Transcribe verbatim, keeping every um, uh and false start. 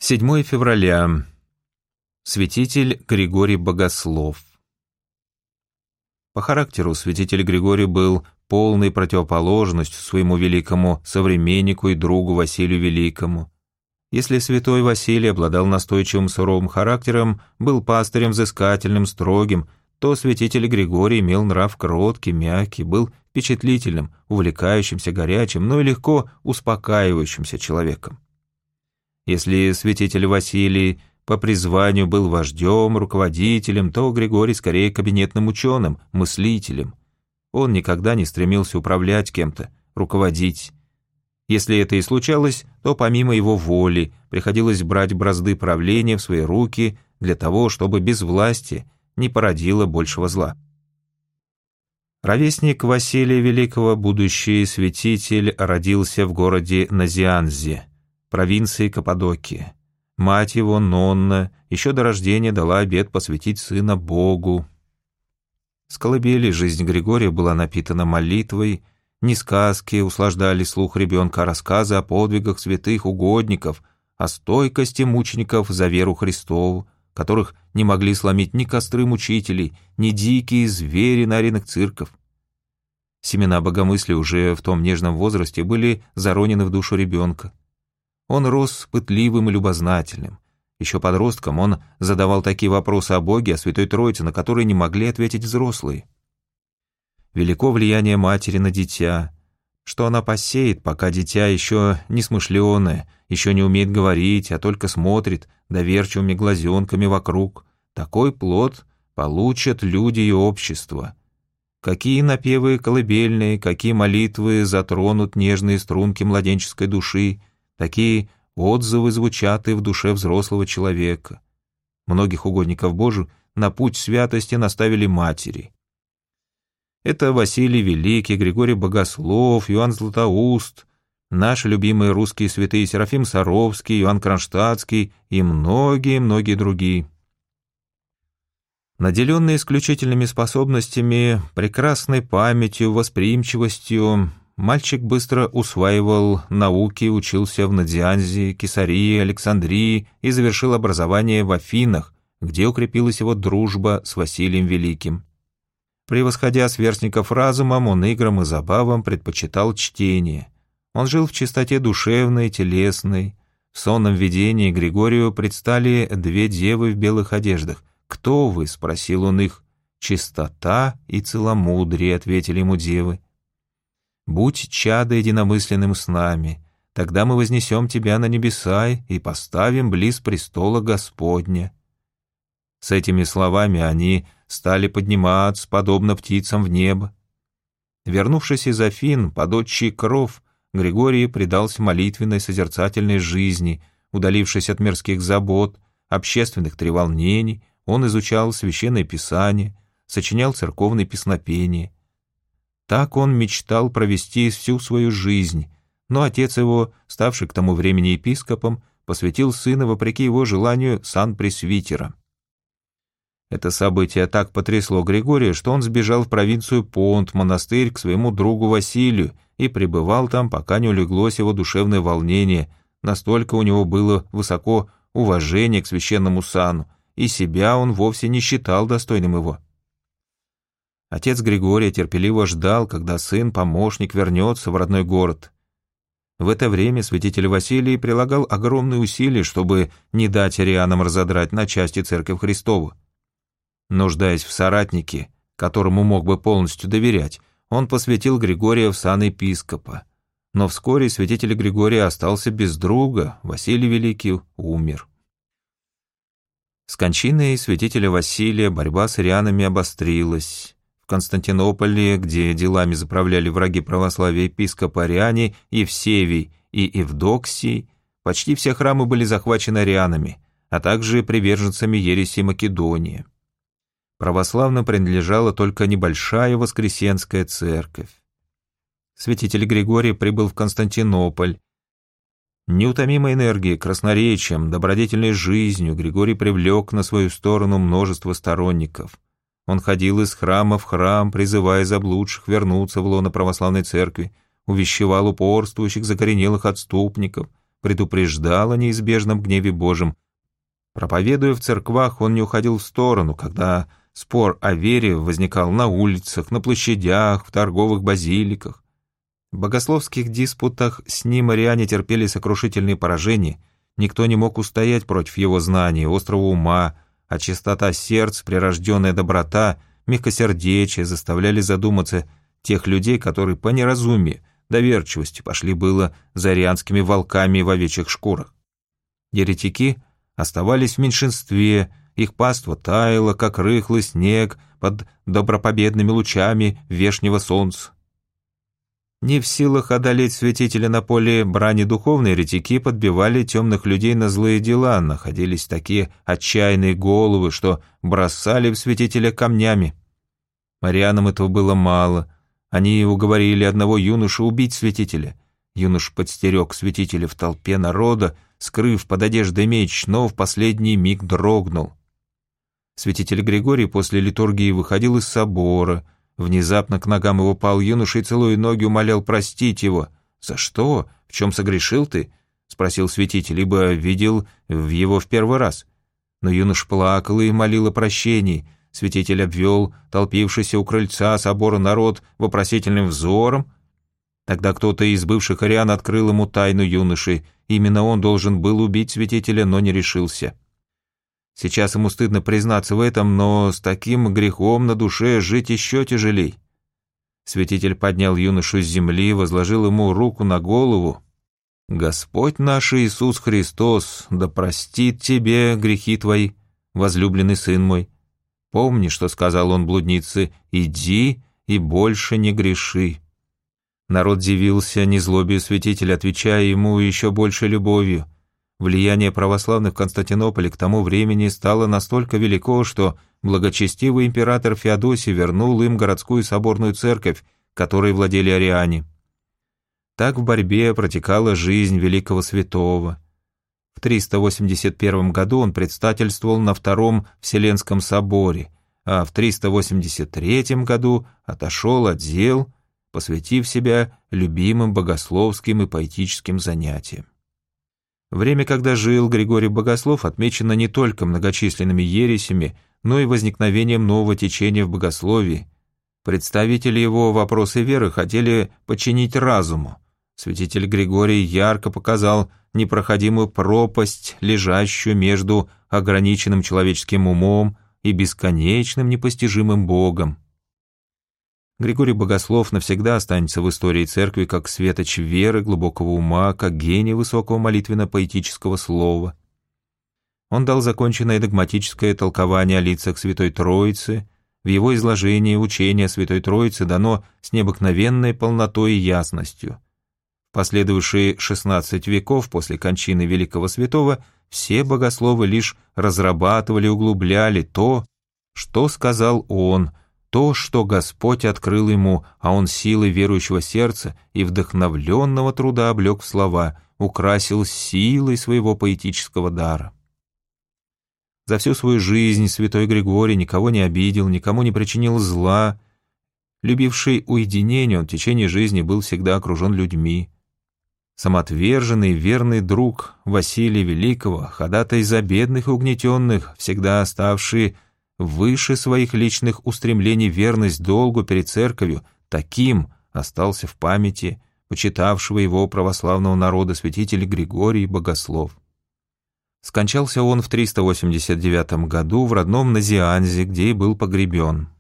седьмое февраля. Святитель Григорий Богослов. По характеру святитель Григорий был полной противоположностью своему великому современнику и другу Василию Великому. Если святой Василий обладал настойчивым суровым характером, был пастырем взыскательным, строгим, то святитель Григорий имел нрав кроткий, мягкий, был впечатлительным, увлекающимся, горячим, но и легко успокаивающимся человеком. Если святитель Василий по призванию был вождем, руководителем, то Григорий скорее кабинетным ученым, мыслителем. Он никогда не стремился управлять кем-то, руководить. Если это и случалось, то помимо его воли приходилось брать бразды правления в свои руки для того, чтобы без власти не породило большего зла. Ровесник Василия Великого, будущий святитель, родился в городе Назианзе, провинции Каппадокии. Мать его, Нонна, еще до рождения дала обет посвятить сына Богу. С колыбели жизнь Григория была напитана молитвой, не сказки услаждали слух ребенка, а рассказы о подвигах святых угодников, о стойкости мучеников за веру Христову, которых не могли сломить ни костры мучителей, ни дикие звери на аренах цирков. Семена богомыслия уже в том нежном возрасте были заронены в душу ребенка. Он рос пытливым и любознательным. Еще подростком он задавал такие вопросы о Боге, о Святой Троице, на которые не могли ответить взрослые. Велико влияние матери на дитя. Что она посеет, пока дитя еще не смышленое, еще не умеет говорить, а только смотрит доверчивыми глазенками вокруг. Такой плод получат люди и общество. Какие напевы колыбельные, какие молитвы затронут нежные струнки младенческой души, такие отзывы звучат и в душе взрослого человека. Многих угодников Божию на путь святости наставили матери. Это Василий Великий, Григорий Богослов, Иоанн Златоуст, наши любимые русские святые Серафим Саровский, Иоанн Кронштадтский и многие-многие другие. Наделенный исключительными способностями, прекрасной памятью, восприимчивостью, мальчик быстро усваивал науки, учился в Надзианзе, Кесарии, Александрии и завершил образование в Афинах, где укрепилась его дружба с Василием Великим. Превосходя сверстников разумом, он играм и забавам предпочитал чтение. Он жил в чистоте душевной, телесной. В сонном видении Григорию предстали две девы в белых одеждах. «Кто вы?» — спросил он их. «Чистота и целомудрие», — ответили ему девы. «Будь чадо единомысленным с нами, тогда мы вознесем тебя на небеса и поставим близ престола Господня». С этими словами они стали подниматься, подобно птицам в небо. Вернувшись из Афин, под отчий кров, Григорий предался молитвенной созерцательной жизни, удалившись от мирских забот, общественных треволнений, он изучал священное писание, сочинял церковные песнопения. Так он мечтал провести всю свою жизнь, но отец его, ставший к тому времени епископом, посвятил сына, вопреки его желанию, сан пресвитера. Это событие так потрясло Григория, что он сбежал в провинцию Понт, монастырь, к своему другу Василию, и пребывал там, пока не улеглось его душевное волнение, настолько у него было высоко уважение к священному сану, и себя он вовсе не считал достойным его. Отец Григория терпеливо ждал, когда сын-помощник вернется в родной город. В это время святитель Василий прилагал огромные усилия, чтобы не дать арианам разодрать на части Церковь Христову. Нуждаясь в соратнике, которому мог бы полностью доверять, он посвятил Григория в сан епископа. Но вскоре святитель Григорий остался без друга, Василий Великий умер. С кончиной святителя Василия борьба с арианами обострилась. В Константинополе, где делами заправляли враги православия епископа ариане Евсевий и Евдоксий, почти все храмы были захвачены арианами, а также приверженцами ереси Македонии. Православным принадлежала только небольшая Воскресенская церковь. Святитель Григорий прибыл в Константинополь. Неутомимой энергией, красноречием, добродетельной жизнью Григорий привлек на свою сторону множество сторонников. Он ходил из храма в храм, призывая заблудших вернуться в лоно православной церкви, увещевал упорствующих закоренелых отступников, предупреждал о неизбежном гневе Божьем. Проповедуя в церквах, он не уходил в сторону, когда спор о вере возникал на улицах, на площадях, в торговых базиликах. В богословских диспутах с ним ариане терпели сокрушительные поражения, никто не мог устоять против его знаний, острого ума, а чистота сердца, прирожденная доброта, мягкосердечие заставляли задуматься тех людей, которые по неразумию, доверчивости пошли было за арианскими волками в овечьих шкурах. Еретики оставались в меньшинстве, их паства таяла, как рыхлый снег под добропобедными лучами вешнего солнца. Не в силах одолеть святителя на поле брани духовной, еретики подбивали темных людей на злые дела, находились такие отчаянные головы, что бросали в святителя камнями. Арианам этого было мало. Они уговорили одного юношу убить святителя. Юнош подстерег святителя в толпе народа, скрыв под одеждой меч, но в последний миг дрогнул. Святитель Григорий после литургии выходил из собора. Внезапно к ногам его пал юноша и, целуя ноги, умолял простить его. «За что? В чем согрешил ты?» — спросил святитель, ибо видел в его в первый раз. Но юноша плакал и молил о прощении. Святитель обвел толпившийся у крыльца собора народ вопросительным взором. Тогда кто-то из бывших ариан открыл ему тайну юноши. Именно он должен был убить святителя, но не решился. Сейчас ему стыдно признаться в этом, но с таким грехом на душе жить еще тяжелей. Святитель поднял юношу с земли, возложил ему руку на голову. «Господь наш Иисус Христос, да простит тебе грехи твои, возлюбленный сын мой. Помни, что сказал он блуднице, иди и больше не греши». Народ дивился незлобию святителя, отвечая ему еще большей любовью. Влияние православных в Константинополе к тому времени стало настолько велико, что благочестивый император Феодосий вернул им городскую соборную церковь, которой владели ариане. Так в борьбе протекала жизнь великого святого. В триста восемьдесят первом году он предстательствовал на Втором Вселенском соборе, а в триста восемьдесят третьем году отошел от дел, посвятив себя любимым богословским и поэтическим занятиям. Время, когда жил Григорий Богослов, отмечено не только многочисленными ересями, но и возникновением нового течения в богословии. Представители его вопросы веры хотели подчинить разуму. Святитель Григорий ярко показал непроходимую пропасть, лежащую между ограниченным человеческим умом и бесконечным непостижимым Богом. Григорий Богослов навсегда останется в истории церкви как светоч веры, глубокого ума, как гений высокого молитвенно-поэтического слова. Он дал законченное догматическое толкование о лицах Святой Троицы. В его изложении учение Святой Троицы дано с необыкновенной полнотой и ясностью. В последующие шестнадцать веков после кончины великого святого все богословы лишь разрабатывали и углубляли то, что сказал он, то, что Господь открыл ему, а он силой верующего сердца и вдохновленного труда облег в слова, украсил силой своего поэтического дара. За всю свою жизнь святой Григорий никого не обидел, никому не причинил зла. Любивший уединение, он в течение жизни был всегда окружен людьми. Самоотверженный, верный друг Василия Великого, ходатай за бедных и угнетенных, всегда оставший выше своих личных устремлений верность долгу перед церковью, таким остался в памяти почитавшего его православного народа святитель Григорий Богослов. Скончался он в триста восемьдесят девятом году в родном Назианзе, где и был погребен.